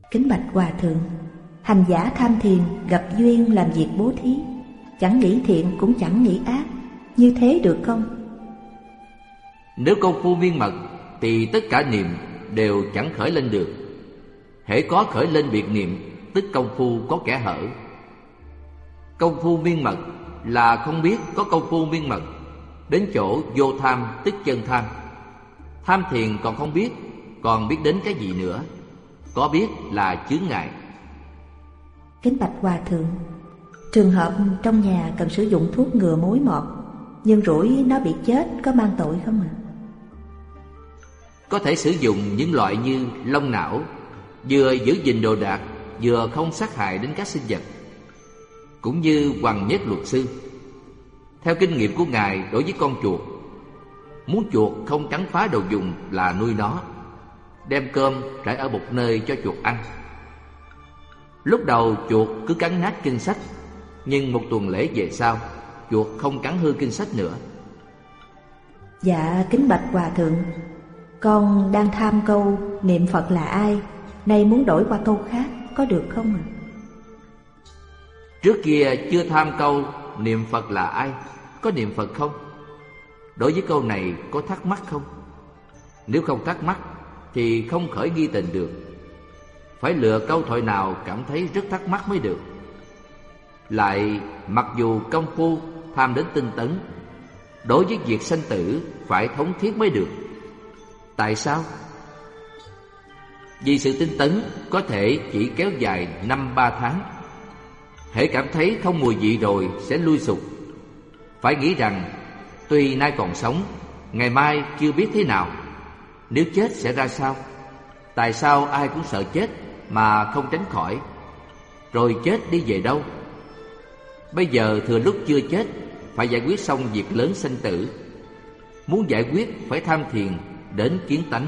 Kính bạch Hòa Thượng, hành giả tham thiền gặp duyên làm việc bố thí, chẳng nghĩ thiện cũng chẳng nghĩ ác, như thế được không? Nếu công phu miên mật thì tất cả niệm đều chẳng khởi lên được. Hễ có khởi lên biệt niệm, tức công phu có kẽ hở. Công phu miên mật là không biết có công phu miên mật. Đến chỗ vô tham tức chân tham. Tham thiền còn không biết, còn biết đến cái gì nữa? Có biết là chướng ngại. Kính bạch Hòa Thượng, trường hợp trong nhà cần sử dụng thuốc ngừa mối mọt, nhưng rủi nó bị chết, có mang tội không ạ? Có thể sử dụng những loại như long não, vừa giữ gìn đồ đạc, vừa không sát hại đến các sinh vật. Cũng như Hoàng Nhất Luật Sư, theo kinh nghiệm của Ngài đối với con chuột, muốn chuột không cắn phá đồ dùng là nuôi nó, đem cơm trải ở một nơi cho chuột ăn. Lúc đầu chuột cứ cắn nát kinh sách, nhưng một tuần lễ về sau, chuột không cắn hư kinh sách nữa. Dạ kính bạch Hòa Thượng, con đang tham câu niệm Phật là ai, nay muốn đổi qua câu khác, có được không ạ? Trước kia chưa tham câu niệm Phật là ai, có niệm Phật không? Đối với câu này có thắc mắc không? Nếu không thắc mắc thì không khởi nghi tình được. Phải lựa câu thoại nào cảm thấy rất thắc mắc mới được. Lại mặc dù công phu tham đến tinh tấn, đối với việc sanh tử phải thống thiết mới được. Tại sao? Vì sự tinh tấn có thể chỉ kéo dài 5-3 tháng. Hễ cảm thấy không mùi vị rồi sẽ lui sụp. Phải nghĩ rằng tuy nay còn sống, ngày mai chưa biết thế nào. Nếu chết sẽ ra sao? Tại sao ai cũng sợ chết mà không tránh khỏi? Rồi chết đi về đâu? Bây giờ thừa lúc chưa chết, phải giải quyết xong việc lớn sanh tử. Muốn giải quyết phải tham thiền đến kiến tánh.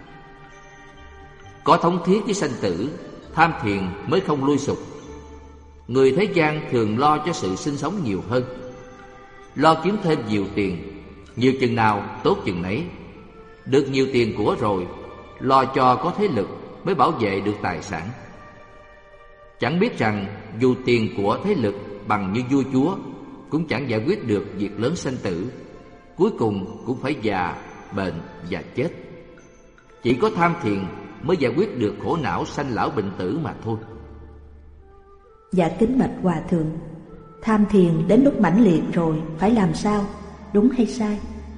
Có thống thiết với sanh tử, tham thiền mới không lui sụp. Người thế gian thường lo cho sự sinh sống nhiều hơn, lo kiếm thêm nhiều tiền, nhiều chừng nào tốt chừng nấy. Được nhiều tiền của rồi, lo cho có thế lực mới bảo vệ được tài sản. Chẳng biết rằng dù tiền của thế lực bằng như vua chúa, cũng chẳng giải quyết được việc lớn sanh tử. Cuối cùng cũng phải già, bệnh và chết. Chỉ có tham thiền mới giải quyết được khổ não sanh lão bệnh tử mà thôi. Dạ kính bạch Hòa Thượng, tham thiền đến lúc mãnh liệt rồi phải làm sao, đúng hay sai?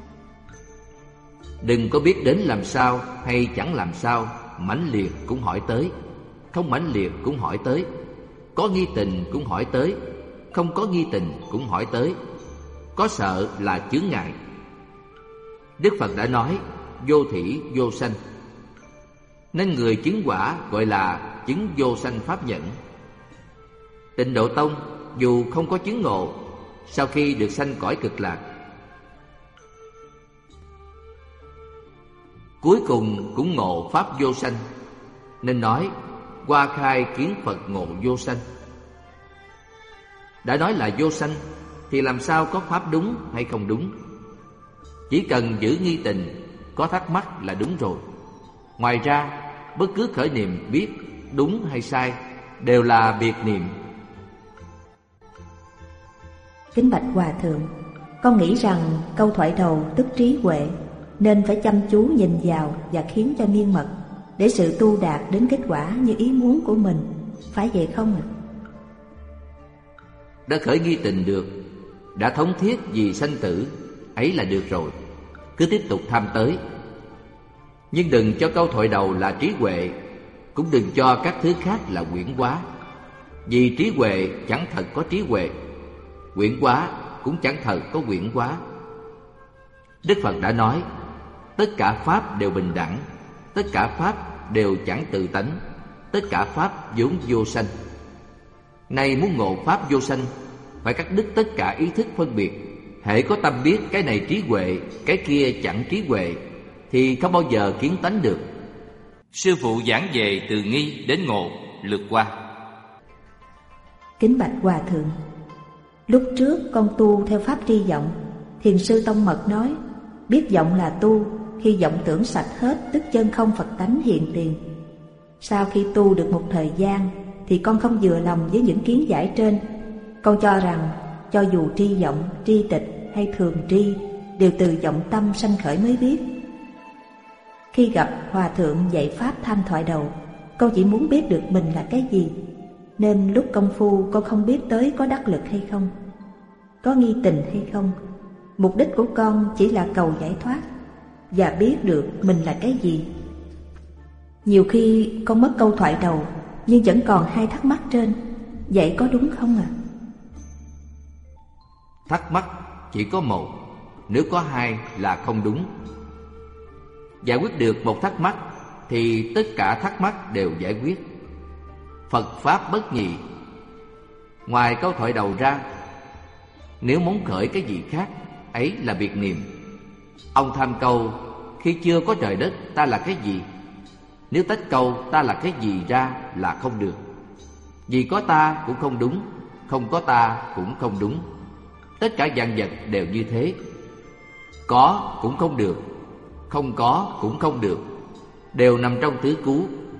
Đừng có biết đến làm sao hay chẳng làm sao, mãnh liệt cũng hỏi tới, không mãnh liệt cũng hỏi tới, có nghi tình cũng hỏi tới, không có nghi tình cũng hỏi tới. Có sợ là chướng ngại. Đức Phật đã nói vô thỉ vô sanh, nên người chứng quả gọi là chứng vô sanh pháp nhẫn. Tịnh Độ Tông dù không có chứng ngộ, sau khi được sanh cõi cực lạc, cuối cùng cũng ngộ pháp vô sanh, nên nói hoa khai kiến Phật ngộ vô sanh. Đã nói là vô sanh thì làm sao có pháp đúng hay không đúng? Chỉ cần giữ nghi tình, có thắc mắc là đúng rồi. Ngoài ra, bất cứ khởi niệm biết đúng hay sai đều là biệt niệm. Kính bạch Hòa Thượng, con nghĩ rằng câu thoại đầu tức trí huệ, nên phải chăm chú nhìn vào và khiến cho miên mật, để sự tu đạt đến kết quả như ý muốn của mình. Phải vậy không ạ? Đã khởi nghi tình được, đã thống thiết vì sanh tử, ấy là được rồi. Cứ tiếp tục tham tới. Nhưng đừng cho câu thoại đầu là trí huệ, cũng đừng cho các thứ khác là quyển hóa. Vì trí huệ chẳng thật có trí huệ, quyển hóa cũng chẳng thật có quyển hóa. Đức Phật đã nói tất cả pháp đều bình đẳng, tất cả pháp đều chẳng tự tánh, tất cả pháp vốn vô sanh. Nay muốn ngộ pháp vô sanh, phải cắt đứt tất cả ý thức phân biệt. Hễ có tâm biết cái này trí huệ, cái kia chẳng trí huệ, thì không bao giờ kiến tánh được. Sư phụ giảng về từ nghi đến ngộ, lượt qua. Kính bạch Hòa Thượng, lúc trước con tu theo pháp tri vọng. Thiền sư Tông Mật nói biết vọng là tu, khi vọng tưởng sạch hết tức chân không Phật tánh hiện tiền. Sau khi tu được một thời gian thì con không vừa lòng với những kiến giải trên. Con cho rằng cho dù tri vọng, tri tịch hay thường tri đều từ vọng tâm sanh khởi mới biết. Khi gặp Hòa Thượng dạy Pháp Tham Thoại Đầu, con chỉ muốn biết được mình là cái gì, nên lúc công phu con không biết tới có đắc lực hay không, có nghi tình hay không. Mục đích của con chỉ là cầu giải thoát và biết được mình là cái gì. Nhiều khi con mất câu thoại đầu, nhưng vẫn còn hai thắc mắc trên. Vậy có đúng không ạ? Thắc mắc chỉ có một, nếu có hai là không đúng. Giải quyết được một thắc mắc thì tất cả thắc mắc đều giải quyết. Phật Pháp bất nhị. Ngoài câu thoại đầu ra, nếu muốn khởi cái gì khác, ấy là biệt niệm. Ông tham câu khi chưa có trời đất ta là cái gì? Nếu tách câu ta là cái gì ra là không được. Vì có ta cũng không đúng, không có ta cũng không đúng. Tất cả vạn vật đều như thế. Có cũng không được, không có cũng không được, đều nằm trong tứ cứu.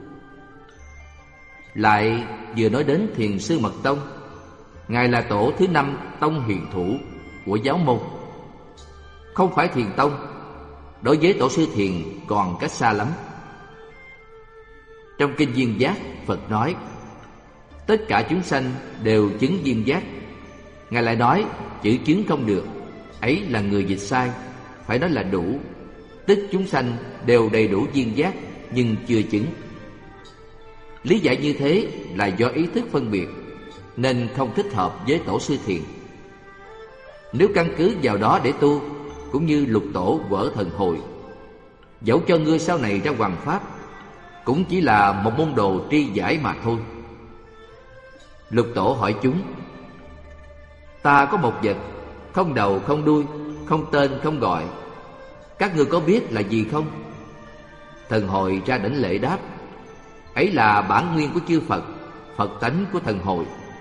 Lại vừa nói đến Thiền Sư Mật Tông. Ngài là tổ thứ 5 tông huyền thủ của giáo môn, không phải Thiền Tông. Đối với tổ sư Thiền còn cách xa lắm. Trong kinh Duyên Giác, Phật nói tất cả chúng sanh đều chứng Duyên Giác. Ngài lại nói chữ chứng không được, ấy là người dịch sai, phải nói là đủ. Tức chúng sanh đều đầy đủ Duyên Giác nhưng chưa chứng. Lý giải như thế là do ý thức phân biệt, nên không thích hợp với tổ sư Thiền. Nếu căn cứ vào đó để tu, cũng như Lục Tổ vở Thần Hồi, dẫu cho ngươi sau này ra hoằng pháp, cũng chỉ là một môn đồ tri giải mà thôi. Lục Tổ hỏi chúng: ta có một vật, không đầu không đuôi, không tên không gọi, các ngươi có biết là gì không? Thần Hồi ra đảnh lễ đáp: ấy là bản nguyên của chư Phật, Phật tánh của Thần Hồi.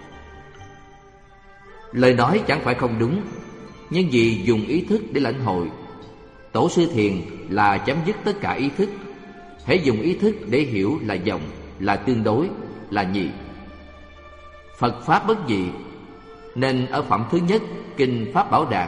Lời nói chẳng phải không đúng, nhưng vì dùng ý thức để lãnh hội. Tổ sư Thiền là chấm dứt tất cả ý thức. Hễ dùng ý thức để hiểu là vọng, là tương đối, là nhị. Phật Pháp bất nhị, nên ở phẩm thứ nhất kinh Pháp Bảo Đàn,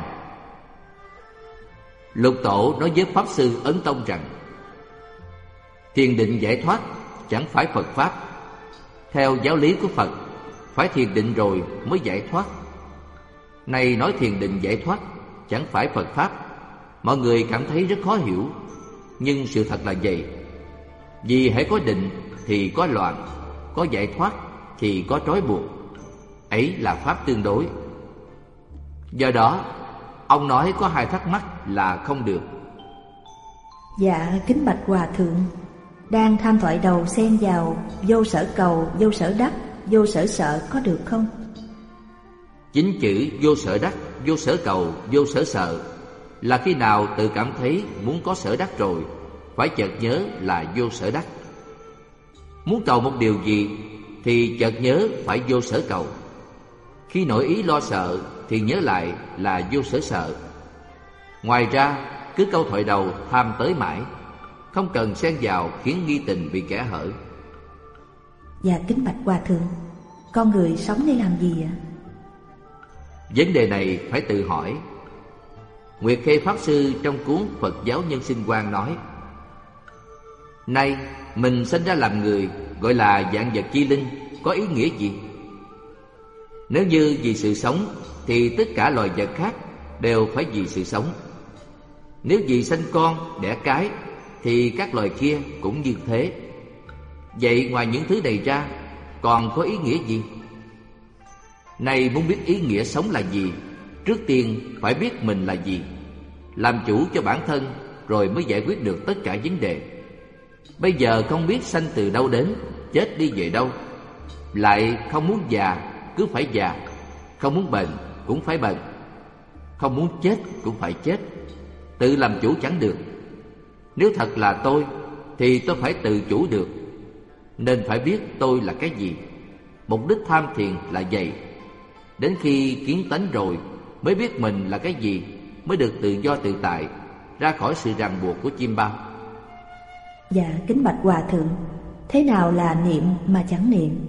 Lục Tổ nói với Pháp Sư Ấn Tông rằng thiền định giải thoát chẳng phải Phật Pháp. Theo giáo lý của Phật, phải thiền định rồi mới giải thoát. Này nói thiền định giải thoát chẳng phải Phật Pháp, mọi người cảm thấy rất khó hiểu. Nhưng sự thật là vậy. Vì hễ có định thì có loạn, có giải thoát thì có trói buộc. Ấy là Pháp tương đối. Do đó, ông nói có hai thắc mắc là không được. Dạ, kính bạch Hòa Thượng, đang tham thoại đầu xen vào vô sở cầu, vô sở đắc, vô sở sợ có được không? Chính chữ vô sở đắc, vô sở cầu, vô sở sợ là khi nào tự cảm thấy muốn có sở đắc rồi, phải chợt nhớ là vô sở đắc. Muốn cầu một điều gì thì chợt nhớ phải vô sở cầu. Khi nổi ý lo sợ thì nhớ lại là vô sở sợ. Ngoài ra, cứ câu thoại đầu tham tới mãi, không cần xen vào khiến nghi tình bị kẻ hở. Dạ, kính bạch Hòa Thượng, con người sống để làm gì ạ? Vấn đề này phải tự hỏi. Nguyệt Khê Pháp Sư trong cuốn Phật Giáo Nhân Sinh Quan nói: nay mình sinh ra làm người, gọi là vạn vật chi linh, có ý nghĩa gì? Nếu như vì sự sống thì tất cả loài vật khác đều phải vì sự sống. Nếu vì sanh con, đẻ cái thì các loài kia cũng như thế. Vậy ngoài những thứ này ra còn có ý nghĩa gì? Này muốn biết ý nghĩa sống là gì, trước tiên phải biết mình là gì, làm chủ cho bản thân, rồi mới giải quyết được tất cả vấn đề. Bây giờ không biết sanh từ đâu đến, chết đi về đâu. Lại không muốn già, cứ phải già. Không muốn bệnh, cũng phải bệnh. Không muốn chết, cũng phải chết. Tự làm chủ chẳng được. Nếu thật là tôi, thì tôi phải tự chủ được. Nên phải biết tôi là cái gì. Mục đích tham thiền là vậy. Đến khi kiến tánh rồi mới biết mình là cái gì, mới được tự do tự tại, ra khỏi sự ràng buộc của chim bao. Dạ, kính bạch Hòa Thượng, thế nào là niệm mà chẳng niệm?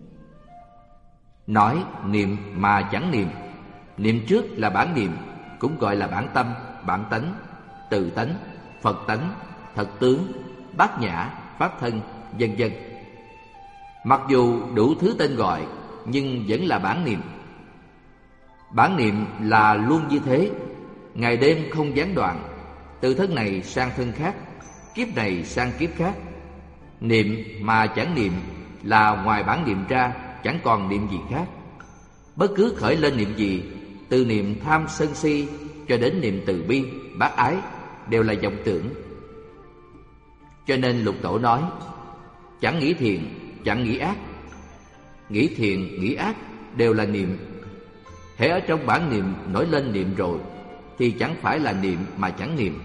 Nói niệm mà chẳng niệm. Niệm trước là bản niệm, cũng gọi là bản tâm, bản tánh, tự tánh, Phật tánh, thật tướng, bát nhã, pháp thân, vân vân. Mặc dù đủ thứ tên gọi, nhưng vẫn là bản niệm. Bản niệm là luôn như thế, ngày đêm không gián đoạn, từ thân này sang thân khác, kiếp này sang kiếp khác. Niệm mà chẳng niệm là ngoài bản niệm ra chẳng còn niệm gì khác. Bất cứ khởi lên niệm gì, từ niệm tham sân si cho đến niệm từ bi, bác ái, đều là vọng tưởng. Cho nên Lục Tổ nói, chẳng nghĩ thiện, chẳng nghĩ ác. Nghĩ thiện, nghĩ ác đều là niệm. Hễ ở trong bản niệm nổi lên niệm rồi, thì chẳng phải là niệm mà chẳng niệm.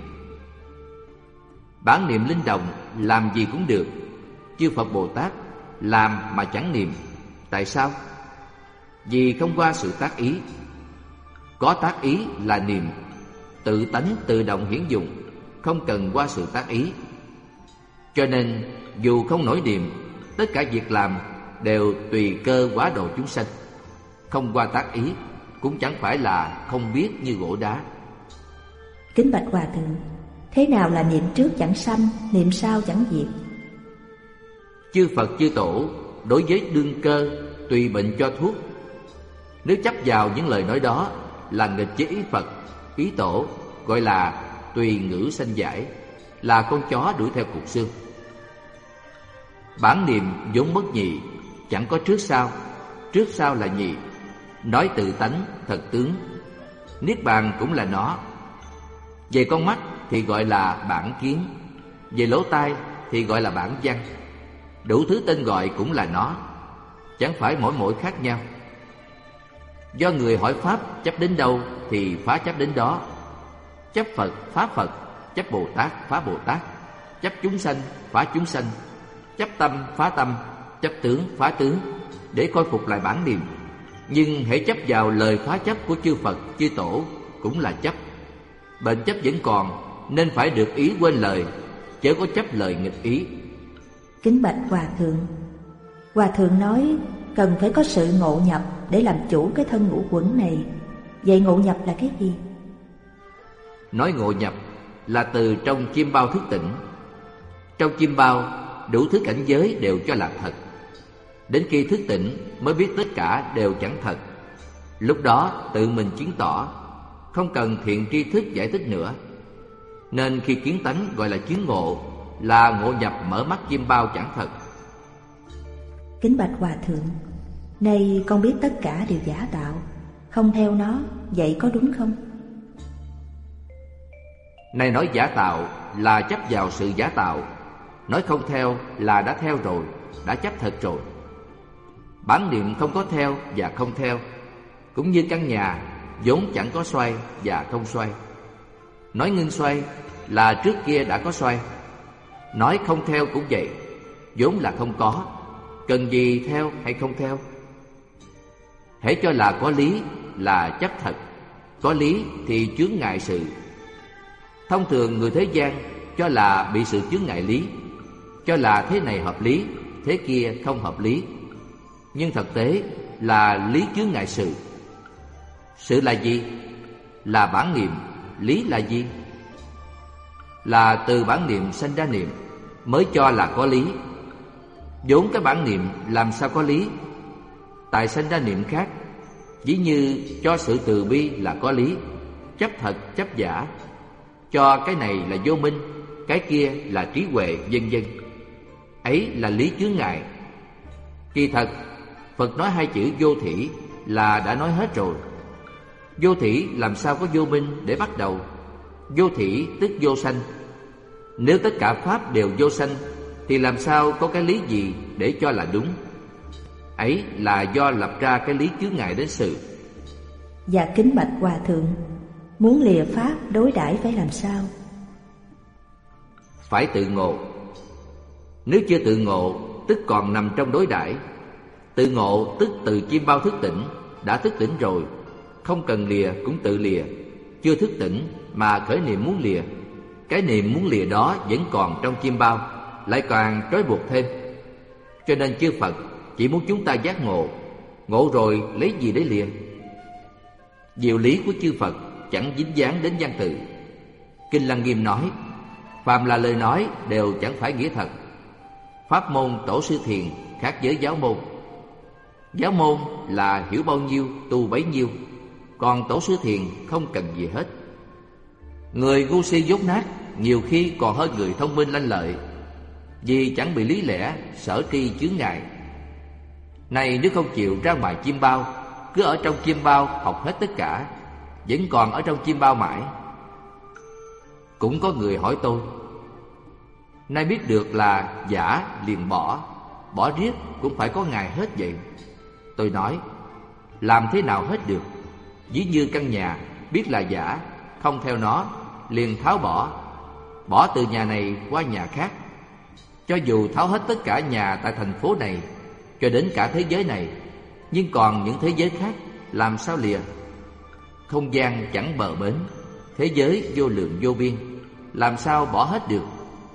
Bản niệm linh động, làm gì cũng được. Chư Phật Bồ Tát làm mà chẳng niệm. Tại sao? Vì không qua sự tác ý. Có tác ý là niệm, tự tánh tự động hiển dụng, không cần qua sự tác ý. Cho nên dù không nổi niệm, tất cả việc làm đều tùy cơ hóa độ chúng sanh. Không qua tác ý cũng chẳng phải là không biết như gỗ đá. Kính bạch Hòa Thượng, thế nào là niệm trước chẳng sanh, niệm sau chẳng diệt? Chư Phật chư Tổ đối với đương cơ tùy bệnh cho thuốc. Nếu chấp vào những lời nói đó là nghịch với ý Phật, ý Tổ, gọi là tùy ngữ sanh giải, là con chó đuổi theo cục xương. Bản niệm vốn bất nhị, chẳng có trước sau, trước sau là nhị. Nói tự tánh, thật tướng, niết bàn cũng là nó. Về con mắt thì gọi là bản kiến, về lỗ tai thì gọi là bản văn. Đủ thứ tên gọi cũng là nó, chẳng phải mỗi khác nhau. Do người hỏi pháp chấp đến đâu thì phá chấp đến đó. Chấp Phật phá Phật, chấp Bồ Tát phá Bồ Tát, chấp chúng sanh phá chúng sanh, chấp tâm phá tâm, chấp tướng phá tướng, để khôi phục lại bản niệm. Nhưng hễ chấp vào lời phá chấp của chư Phật chư Tổ cũng là chấp. Bệnh chấp vẫn còn, nên phải được ý quên lời, chớ có chấp lời nghịch ý. Kính bạch Hòa Thượng nói cần phải có sự ngộ nhập để làm chủ cái thân ngũ quẩn này. Vậy ngộ nhập là cái gì? Nói ngộ nhập là từ trong chim bao thức tỉnh. Trong chim bao đủ thứ cảnh giới đều cho là thật. Đến khi thức tỉnh mới biết tất cả đều chẳng thật. Lúc đó tự mình chứng tỏ, không cần thiện tri thức giải thích nữa. Nên khi kiến tánh gọi là chứng ngộ, là ngộ nhập mở mắt chim bao chẳng thật. Kính bạch Hòa Thượng, nay con biết tất cả đều giả tạo, không theo nó, vậy có đúng không? Này nói giả tạo là chấp vào sự giả tạo, nói không theo là đã theo rồi, đã chấp thật rồi. Bản niệm không có theo và không theo, cũng như căn nhà vốn chẳng có xoay và không xoay. Nói ngưng xoay là trước kia đã có xoay. Nói không theo cũng vậy, vốn là không có, cần gì theo hay không theo. Hễ cho là có lý là chấp thật, có lý thì chướng ngại sự. Thông thường người thế gian cho là bị sự chướng ngại lý, cho là thế này hợp lý, thế kia không hợp lý. Nhưng thực tế là lý chướng ngại sự. Sự là gì? Là bản niệm. Lý là gì? Là từ bản niệm sanh ra niệm, mới cho là có lý. Vốn cái bản niệm làm sao có lý? Tại sanh ra niệm khác. Ví như cho sự từ bi là có lý, chấp thật chấp giả. Cho cái này là vô minh, cái kia là trí huệ, vân vân. Ấy là lý chướng ngại. Kỳ thật Phật nói hai chữ vô thỉ là đã nói hết rồi. Vô thỉ làm sao có vô minh để bắt đầu? Vô thỉ tức vô sanh. Nếu tất cả pháp đều vô sanh thì làm sao có cái lý gì để cho là đúng? Ấy là do lập ra cái lý chướng ngại đến sự. Dạ kính bạch Hòa Thượng, muốn lìa pháp đối đãi phải làm sao? Phải tự ngộ. Nếu chưa tự ngộ tức còn nằm trong đối đãi. Tự ngộ tức từ chim bao thức tỉnh, đã thức tỉnh rồi, không cần lìa cũng tự lìa. Chưa thức tỉnh mà khởi niệm muốn lìa, cái niệm muốn lìa đó vẫn còn trong chim bao, lại càng trói buộc thêm. Cho nên chư Phật chỉ muốn chúng ta giác ngộ. Ngộ rồi lấy gì để lìa? Diệu lý của chư Phật chẳng dính dáng đến văn tự. Kinh Lăng Nghiêm nói, phàm là lời nói đều chẳng phải nghĩa thật. Pháp môn Tổ sư Thiền khác với giáo môn. Giáo môn là hiểu bao nhiêu tu bấy nhiêu, còn Tổ sư Thiền không cần gì hết. Người ngu si dốt nát nhiều khi còn hơn người thông minh lanh lợi, vì chẳng bị lý lẽ sở tri chướng ngại. Này nếu không chịu ra ngoài chim bao, cứ ở trong chim bao học hết tất cả, vẫn còn ở trong chim bao mãi. Cũng có người hỏi tôi, nay biết được là giả liền bỏ riết cũng phải có ngày hết vậy. Tôi nói, làm thế nào hết được? Ví như căn nhà biết là giả, không theo nó, liền tháo bỏ từ nhà này qua nhà khác. Cho dù tháo hết tất cả nhà tại thành phố này cho đến cả thế giới này, nhưng còn những thế giới khác làm sao lìa? Không gian chẳng bờ bến, thế giới vô lượng vô biên, làm sao bỏ hết được?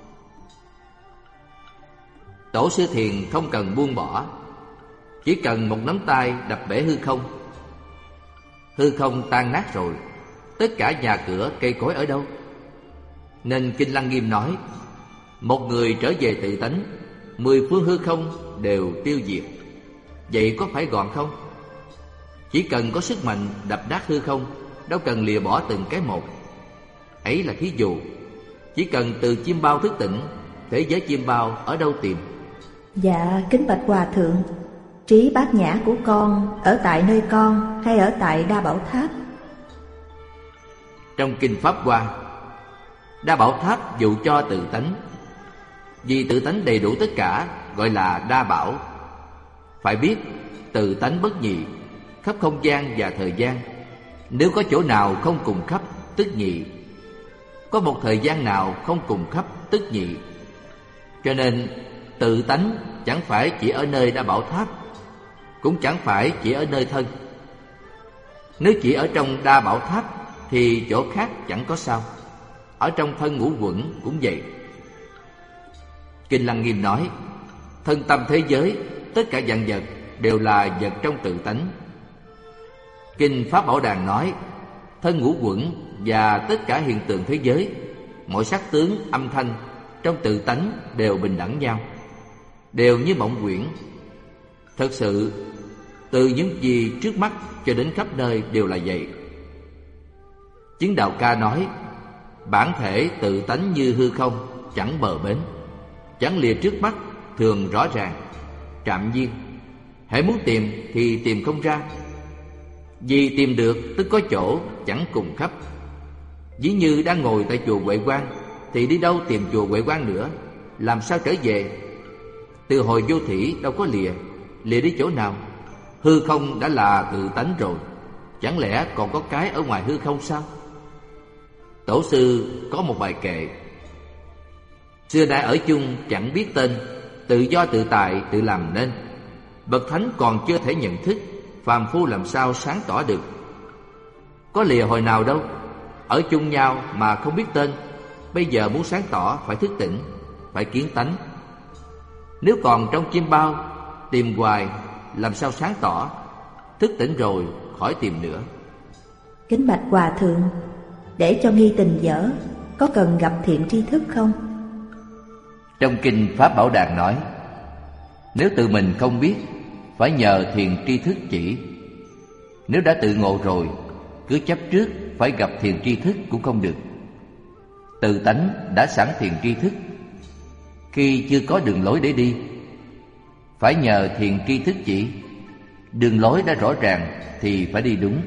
Tổ sư Thiền không cần buông bỏ, chỉ cần một nắm tay đập bể hư không. Hư không tan nát rồi, tất cả nhà cửa cây cối ở đâu? Nên Kinh Lăng Nghiêm nói, một người trở về tự tánh, 10 phương hư không đều tiêu diệt. Vậy có phải gọn không? Chỉ cần có sức mạnh đập nát hư không, đâu cần lìa bỏ từng cái một. Ấy là thí dụ. Chỉ cần từ chim bao thức tỉnh, thế giới chim bao ở đâu tìm? Dạ kính bạch Hòa Thượng, trí bát nhã của con ở tại nơi con hay ở tại Đa Bảo Tháp? Trong Kinh Pháp Hoa, Đa Bảo Tháp dụ cho tự tánh. Vì tự tánh đầy đủ tất cả gọi là đa bảo. Phải biết tự tánh bất nhị, khắp không gian và thời gian. Nếu có chỗ nào không cùng khắp tức nhị, có một thời gian nào không cùng khắp tức nhị. Cho nên tự tánh chẳng phải chỉ ở nơi Đa Bảo Tháp, cũng chẳng phải chỉ ở nơi thân. Nếu chỉ ở trong Đa Bảo Tháp thì chỗ khác chẳng có sao. Ở trong thân ngũ quẩn cũng vậy. Kinh Lăng Nghiêm nói, thân tâm thế giới, tất cả vạn vật đều là vật trong tự tánh. Kinh Pháp Bảo Đàn nói, thân ngũ quẩn và tất cả hiện tượng thế giới, mọi sắc tướng, âm thanh trong tự tánh đều bình đẳng nhau, đều như mộng quyển. Thật sự, từ những gì trước mắt cho đến khắp nơi đều là vậy. Chứng Đạo Ca nói, bản thể tự tánh như hư không, chẳng bờ bến, chẳng lìa trước mắt, thường rõ ràng, trạm nhiên. Hễ muốn tìm thì tìm không ra, vì tìm được tức có chỗ chẳng cùng khắp. Ví như đang ngồi tại chùa Huệ Quang thì đi đâu tìm chùa Huệ Quang nữa, làm sao trở về? Từ hồi vô thủy đâu có lìa đi chỗ nào? Hư không đã là tự tánh rồi, chẳng lẽ còn có cái ở ngoài hư không sao? Tổ sư có một bài kệ: xưa nay ở chung chẳng biết tên, tự do tự tại tự làm nên. Bậc thánh còn chưa thể nhận thức, phàm phu làm sao sáng tỏ được? Có lìa hồi nào đâu, ở chung nhau mà không biết tên. Bây giờ muốn sáng tỏ phải thức tỉnh, phải kiến tánh. Nếu còn trong chim bao, tìm hoài làm sao sáng tỏ? Thức tỉnh rồi khỏi tìm nữa. Kính bạch Hòa Thượng, để cho nghi tình dở, có cần gặp thiện tri thức không? Trong Kinh Pháp Bảo Đàn nói, nếu tự mình không biết, phải nhờ thiền tri thức chỉ. Nếu đã tự ngộ rồi, cứ chấp trước phải gặp thiền tri thức cũng không được. Tự tánh đã sẵn thiền tri thức, khi chưa có đường lối để đi, phải nhờ thiền tri thức chỉ. Đường lối đã rõ ràng thì phải đi đúng.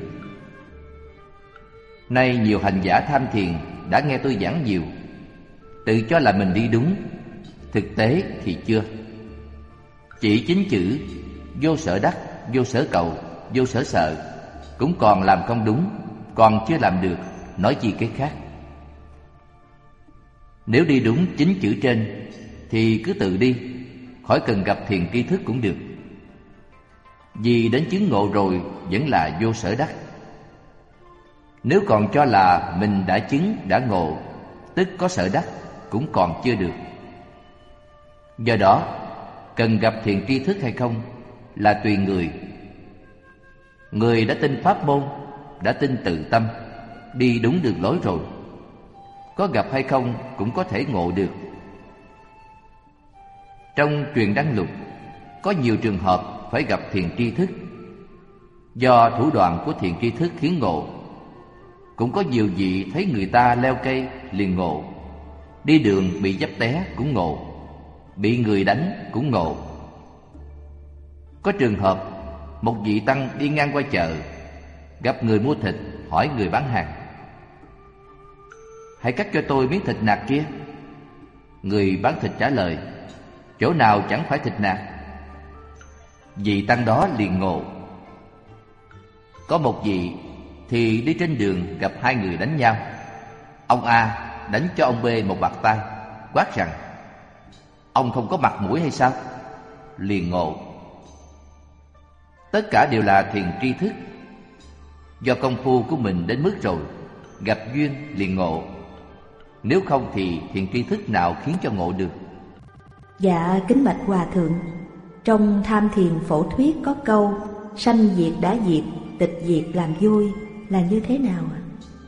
Nay nhiều hành giả tham thiền đã nghe tôi giảng nhiều, tự cho là mình đi đúng, thực tế thì chưa. Chỉ chính chữ vô sở đắc, vô sở cầu, vô sở sợ cũng còn làm không đúng, còn chưa làm được, nói chi cái khác. Nếu đi đúng chính chữ trên thì cứ tự đi, khỏi cần gặp thiền tri thức cũng được. Vì đến chứng ngộ rồi vẫn là vô sở đắc. Nếu còn cho là mình đã chứng, đã ngộ, tức có sở đắc, cũng còn chưa được. Do đó, cần gặp thiện tri thức hay không là tùy người. Người đã tin pháp môn, đã tin tự tâm, đi đúng đường lối rồi, có gặp hay không cũng có thể ngộ được. Trong Truyền Đăng Lục có nhiều trường hợp phải gặp thiện tri thức, do thủ đoạn của thiện tri thức khiến ngộ. Cũng có nhiều vị thấy người ta leo cây liền ngộ, đi đường bị dấp té cũng ngộ, bị người đánh cũng ngộ. Có trường hợp một vị tăng đi ngang qua chợ, gặp người mua thịt, hỏi người bán hàng: "Hãy cắt cho tôi miếng thịt nạc kia." Người bán thịt trả lời: "Chỗ nào chẳng phải thịt nạc?" Vị tăng đó liền ngộ. Có một vị thì đi trên đường gặp hai người đánh nhau. Ông A đánh cho ông B một bạt tai, quát rằng: "Ông không có mặt mũi hay sao?" Liền ngộ. Tất cả đều là thiền tri thức, do công phu của mình đến mức rồi, gặp duyên liền ngộ. Nếu không thì thiền tri thức nào khiến cho ngộ được? Dạ kính bạch Hòa Thượng, trong Tham Thiền Phổ Thuyết có câu sanh diệt đã diệt, tịch diệt làm vui là như thế nào ạ?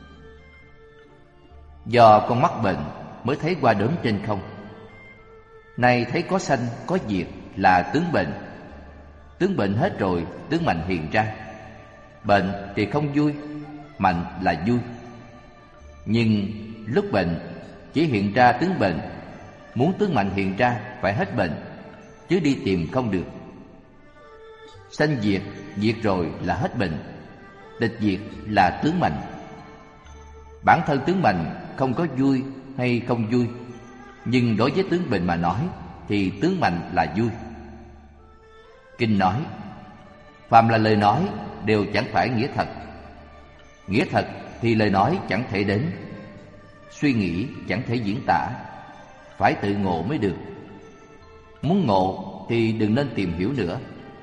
Do con mắt bệnh mới thấy qua đốm trên không. Nay thấy có sanh có diệt là tướng bệnh. Tướng bệnh hết rồi, tướng mạnh hiện ra. Bệnh thì không vui, mạnh là vui. Nhưng lúc bệnh chỉ hiện ra tướng bệnh, muốn tướng mạnh hiện ra phải hết bệnh, chứ đi tìm không được. Sanh diệt, diệt rồi là hết bệnh. Tịch diệt là tướng mạnh. Bản thân tướng mạnh không có vui hay không vui, nhưng đối với tướng bệnh mà nói thì tướng mạnh là vui. Kinh nói: phàm là lời nói đều chẳng phải nghĩa thật. Nghĩa thật thì lời nói chẳng thể đến, suy nghĩ chẳng thể diễn tả, phải tự ngộ mới được. Muốn ngộ thì đừng nên tìm hiểu nữa.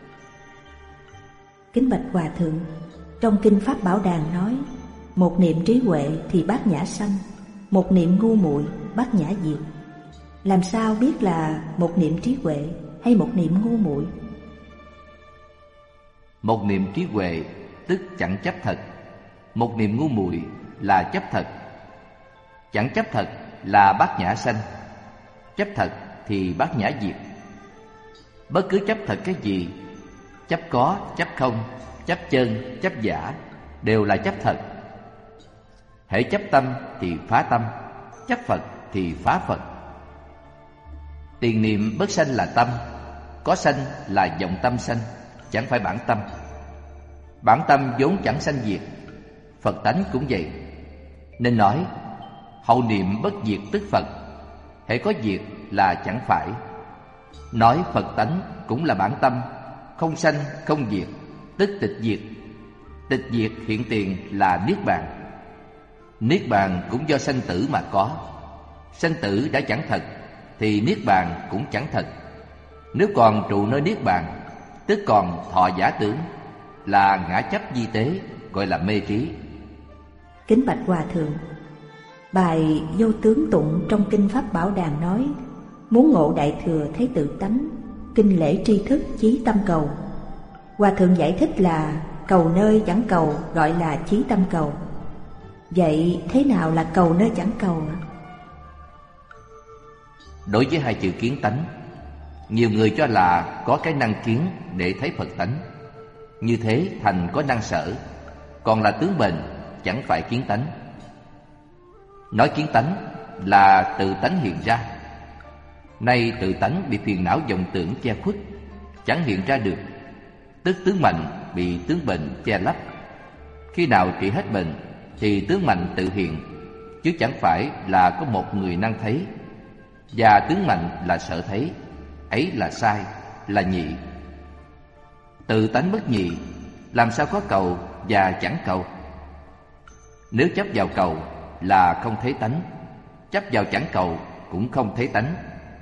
Kính bạch Hòa Thượng, trong Kinh Pháp Bảo Đàn nói: một niệm trí huệ thì bát nhã sanh, một niệm ngu muội bát nhã diệt. Làm sao biết là một niệm trí huệ hay một niệm ngu muội? Một niệm trí huệ tức chẳng chấp thật, một niệm ngu muội là chấp thật. Chẳng chấp thật là bát nhã sanh, chấp thật thì bát nhã diệt. Bất cứ chấp thật cái gì, chấp có, chấp không, chấp chân, chấp giả, đều là chấp thật. Hễ chấp tâm thì phá tâm, chấp Phật thì phá Phật. Tiền niệm bất sanh là tâm, có sanh là vọng tâm sanh, chẳng phải bản tâm. Bản tâm vốn chẳng sanh diệt, Phật tánh cũng vậy. Nên nói hậu niệm bất diệt tức Phật, hễ có diệt là chẳng phải. Nói Phật tánh cũng là bản tâm, không sanh không diệt, tức tịch diệt. Tịch diệt hiện tiền là Niết Bàn. Niết Bàn cũng do sanh tử mà có. Sanh tử đã chẳng thật thì Niết Bàn cũng chẳng thật. Nếu còn trụ nơi Niết Bàn, tức còn thọ giả tưởng, là ngã chấp di tế, gọi là mê trí. Kính bạch Hòa Thượng, bài Vô Tướng Tụng trong Kinh Pháp Bảo Đàn nói: muốn ngộ đại thừa thấy tự tánh, kinh lễ tri thức chí tâm cầu. Hòa Thượng giải thích là cầu nơi chẳng cầu gọi là chí tâm cầu. Vậy thế nào là cầu nơi chẳng cầu ạ? Đối với hai chữ kiến tánh, nhiều người cho là có cái năng kiến để thấy Phật tánh, như thế thành có năng sở, còn là tướng bệnh, chẳng phải kiến tánh. Nói kiến tánh là tự tánh hiện ra. Nay tự tánh bị phiền não vọng tưởng che khuất, chẳng hiện ra được, tức tướng mạnh bị tướng bệnh che lấp. Khi nào trị hết bệnh thì tướng mạnh tự hiện, chứ chẳng phải là có một người năng thấy. Và tướng mạnh là sở thấy, ấy là sai, là nhị. Tự tánh bất nhị, làm sao có cầu và chẳng cầu? Nếu chấp vào cầu là không thấy tánh, chấp vào chẳng cầu cũng không thấy tánh.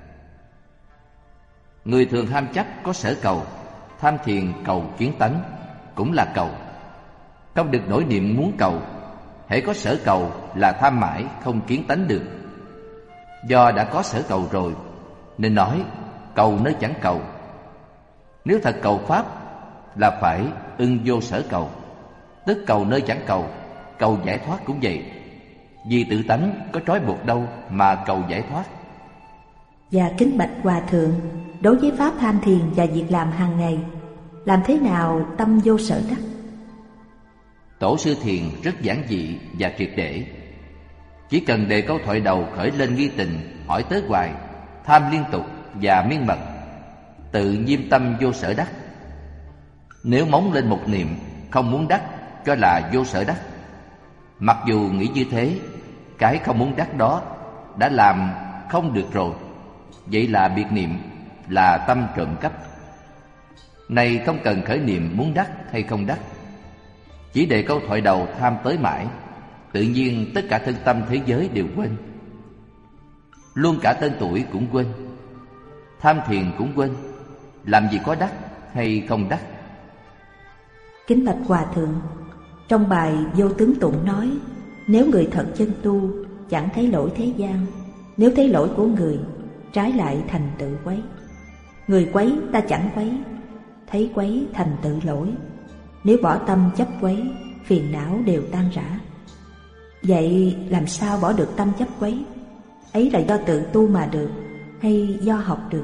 Người thường ham chấp có sở cầu, tham thiền cầu kiến tánh, cũng là cầu. Không được nổi niệm muốn cầu, hễ có sở cầu là tham mãi không kiến tánh được. Do đã có sở cầu rồi, nên nói cầu nơi chẳng cầu. Nếu thật cầu pháp là phải ưng vô sở cầu, tức cầu nơi chẳng cầu. Cầu giải thoát cũng vậy, vì tự tánh có trói buộc đâu mà cầu giải thoát. Và kính bạch Hòa Thượng, đối với pháp tham thiền và việc làm hàng ngày, làm thế nào tâm vô sở đắc? Tổ sư Thiền rất giản dị và triệt để. Chỉ cần đề câu thoại đầu khởi lên nghi tình, hỏi tới hoài, tham liên tục và miên mật, tự nhiêm tâm vô sở đắc. Nếu móng lên một niệm không muốn đắc, cho là vô sở đắc. Mặc dù nghĩ như thế, cái không muốn đắc đó đã làm không được rồi, vậy là biệt niệm, là tâm trộm cắp. Này không cần khởi niệm muốn đắc hay không đắc, chỉ đề câu thoại đầu tham tới mãi, tự nhiên tất cả thân tâm thế giới đều quên. Luôn cả tên tuổi cũng quên, tham thiền cũng quên, làm gì có đắc hay không đắc. Kính bạch Hòa Thượng, trong bài Vô Tướng Tụng nói, nếu người thật chân tu chẳng thấy lỗi thế gian, nếu thấy lỗi của người, trái lại thành tự quấy. Người quấy ta chẳng quấy, thấy quấy thành tự lỗi. Nếu bỏ tâm chấp quấy, phiền não đều tan rã. Vậy làm sao bỏ được tâm chấp quấy? Ấy là do tự tu mà được, hay do học được?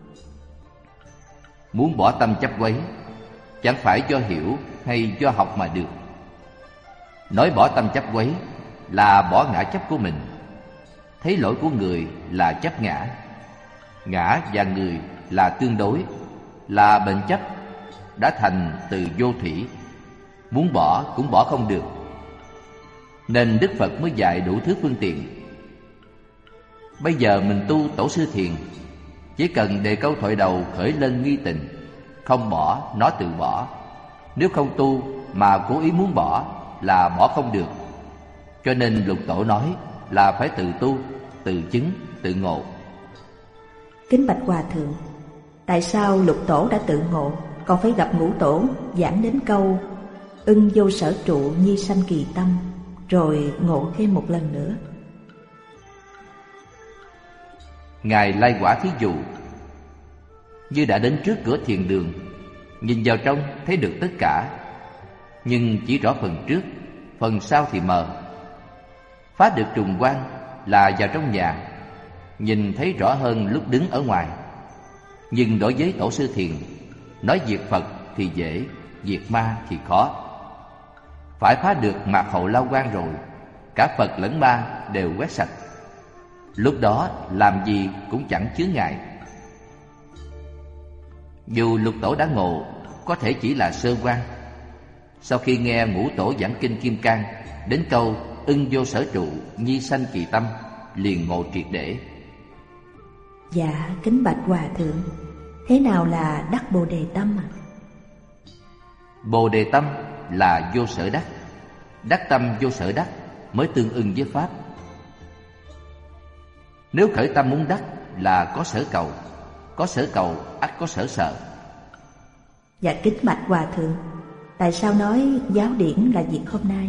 Muốn bỏ tâm chấp quấy, chẳng phải do hiểu hay do học mà được. Nói bỏ tâm chấp quấy là bỏ ngã chấp của mình. Thấy lỗi của người là chấp ngã. Ngã và người là tương đối, là bệnh chấp, đã thành từ vô thủy. Muốn bỏ cũng bỏ không được. Nên Đức Phật mới dạy đủ thứ phương tiện. Bây giờ mình tu Tổ sư Thiền, chỉ cần đề câu thoại đầu khởi lên nghi tình, không bỏ, nó tự bỏ. Nếu không tu mà cố ý muốn bỏ là bỏ không được. Cho nên Lục Tổ nói là phải tự tu, tự chứng, tự ngộ. Kính bạch Hòa Thượng, tại sao Lục Tổ đã tự ngộ, còn phải gặp Ngũ Tổ giảng đến câu ưng vô sở trụ nhi sanh kỳ tâm, rồi ngộ thêm một lần nữa? Ngài lai quả thí dụ như đã đến trước cửa thiền đường, nhìn vào trong thấy được tất cả, nhưng chỉ rõ phần trước, phần sau thì mờ. Phá được trùng quan là vào trong nhà, nhìn thấy rõ hơn lúc đứng ở ngoài. Nhưng đối với Tổ sư Thiền, nói diệt Phật thì dễ, diệt ma thì khó. Phải phá được mạc hậu lao quan rồi, cả Phật lẫn ma đều quét sạch. Lúc đó làm gì cũng chẳng chướng ngại. Dù Lục Tổ đã ngộ, có thể chỉ là sơ quan. Sau khi nghe Ngũ Tổ giảng kinh Kim Cang, đến câu ưng vô sở trụ nhi sanh kỳ tâm, liền ngộ triệt để. Dạ, kính bạch Hòa Thượng, thế nào là đắc Bồ Đề tâm ạ? Bồ Đề tâm là vô sở đắc. Đắc tâm vô sở đắc mới tương ưng với Pháp. Nếu khởi tâm muốn đắc là có sở cầu, có sở cầu ắt có sở sợ. Dạ kính bạch Hòa Thượng, tại sao nói giáo điển là việc hôm nay?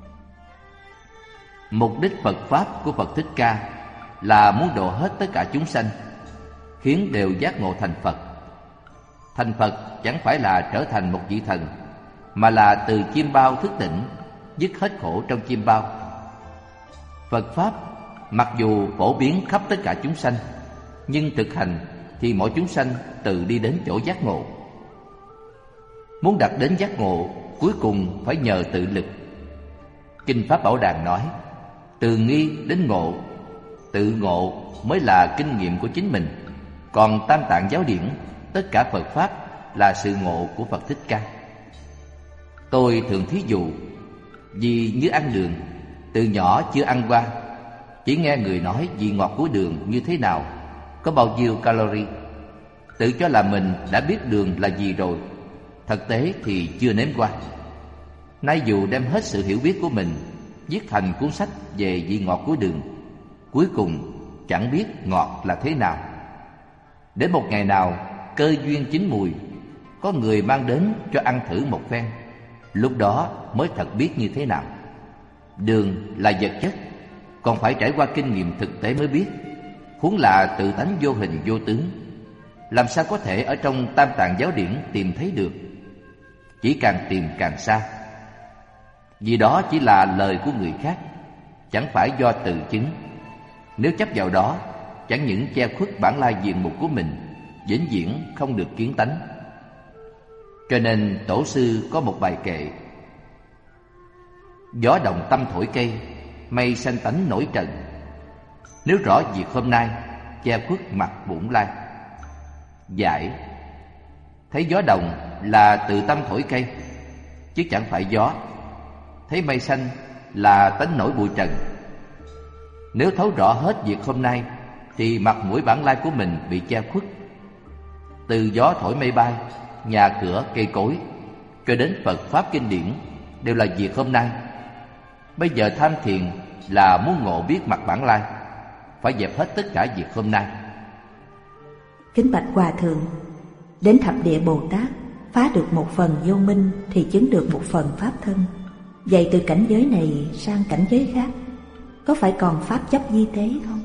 Mục đích Phật Pháp của Phật Thích Ca là muốn độ hết tất cả chúng sanh, khiến đều giác ngộ thành Phật. Thành Phật chẳng phải là trở thành một vị thần, mà là từ chim bao thức tỉnh, dứt hết khổ trong chim bao. Phật Pháp mặc dù phổ biến khắp tất cả chúng sanh, nhưng thực hành thì mỗi chúng sanh tự đi đến chỗ giác ngộ. Muốn đạt đến giác ngộ, cuối cùng phải nhờ tự lực. Kinh Pháp Bảo Đàn nói, từ nghi đến ngộ, tự ngộ mới là kinh nghiệm của chính mình. Còn Tam Tạng giáo điển, tất cả Phật Pháp là sự ngộ của Phật Thích Ca. Tôi thường thí dụ, vì như ăn đường, từ nhỏ chưa ăn qua, chỉ nghe người nói vị ngọt của đường như thế nào, có bao nhiêu calorie, tự cho là mình đã biết đường là gì rồi, thực tế thì chưa nếm qua. Nay dù đem hết sự hiểu biết của mình viết thành cuốn sách về vị ngọt của đường, cuối cùng chẳng biết ngọt là thế nào. Đến một ngày nào cơ duyên chín mùi, có người mang đến cho ăn thử một phen, lúc đó mới thật biết như thế nào. Đường là vật chất, còn phải trải qua kinh nghiệm thực tế mới biết, huống là tự tánh vô hình vô tướng. làm sao có thể ở trong Tam Tạng giáo điển tìm thấy được? Chỉ càng tìm càng xa. Vì đó chỉ là lời của người khác, chẳng phải do tự chứng. Nếu chấp vào đó, chẳng những che khuất bản lai diện mục của mình, vĩnh viễn không được kiến tánh. Cho nên tổ sư có một bài kệ: gió đồng tâm thổi cây, mây sanh tánh nổi trần. Nếu rõ việc hôm nay, che khuất mặt bổn lai. Giải: thấy gió đồng là tự tâm thổi cây, chứ chẳng phải gió. Thấy mây xanh là tánh nổi bụi trần. Nếu thấu rõ hết việc hôm nay, thì mặt mũi bản lai của mình bị che khuất. Từ gió thổi mây bay, nhà cửa cây cối, cho đến Phật Pháp kinh điển, đều là việc hôm nay. Bây giờ tham thiền là muốn ngộ biết mặt bản lai, phải dẹp hết tất cả việc hôm nay. Kính bạch Hòa Thượng, đến thập địa Bồ Tát phá được một phần vô minh thì chứng được một phần pháp thân. Vậy từ cảnh giới này sang cảnh giới khác, có phải còn pháp chấp di tế không?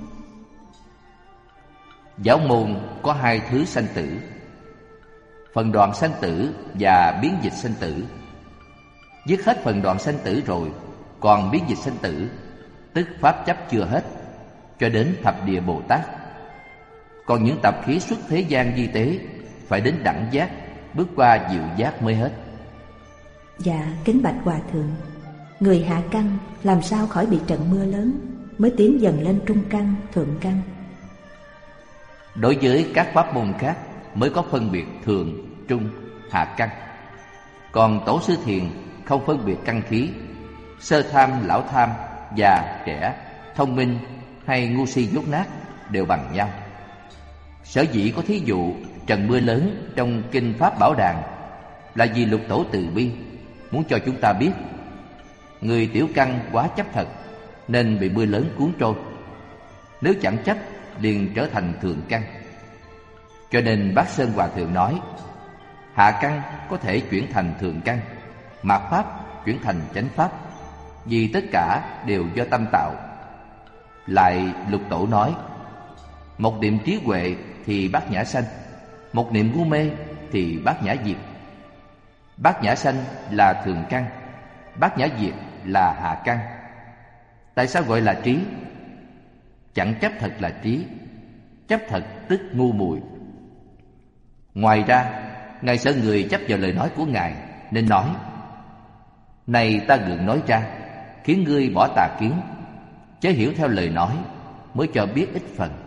Giáo môn có hai thứ sanh tử: phần đoạn sanh tử và biến dịch sanh tử. Dứt hết phần đoạn sanh tử rồi, còn biến dịch sanh tử, tức pháp chấp chưa hết, cho đến thập địa Bồ Tát. Còn những tập khí xuất thế gian di tế, phải đến đẳng giác, bước qua diệu giác mới hết. Dạ, kính bạch Hòa Thượng, người hạ căn làm sao khỏi bị trận mưa lớn, mới tiến dần lên trung căn, thượng căn? Đối với các pháp môn khác mới có phân biệt thường, trung, hạ căn. Còn tổ sư thiền không phân biệt căn khí, sơ tham, lão tham, già, trẻ, thông minh hay ngu si dốt nát đều bằng nhau. Sở dĩ có thí dụ trận mưa lớn trong kinh Pháp Bảo Đàn là vì Lục Tổ từ bi muốn cho chúng ta biết người tiểu căn quá chấp thật nên bị mưa lớn cuốn trôi. Nếu chẳng chấp liền trở thành thượng căn. Cho nên Bát Sơn Hòa Thượng nói hạ căn có thể chuyển thành thượng căn, mạt pháp chuyển thành chánh pháp, vì tất cả đều do tâm tạo. Lại Lục Tổ nói một niệm trí huệ thì bát nhã sanh, một niệm ngu mê thì bát nhã diệt. Bát nhã sanh là thượng căn, bát nhã diệt là hạ căn. Tại sao gọi là trí? Chẳng chấp thật là trí, chấp thật tức ngu muội. Ngoài ra, Ngài sợ người chấp vào lời nói của Ngài, nên nói này ta gượng nói ra, khiến ngươi bỏ tà kiến, chớ hiểu theo lời nói, mới cho biết ít phần.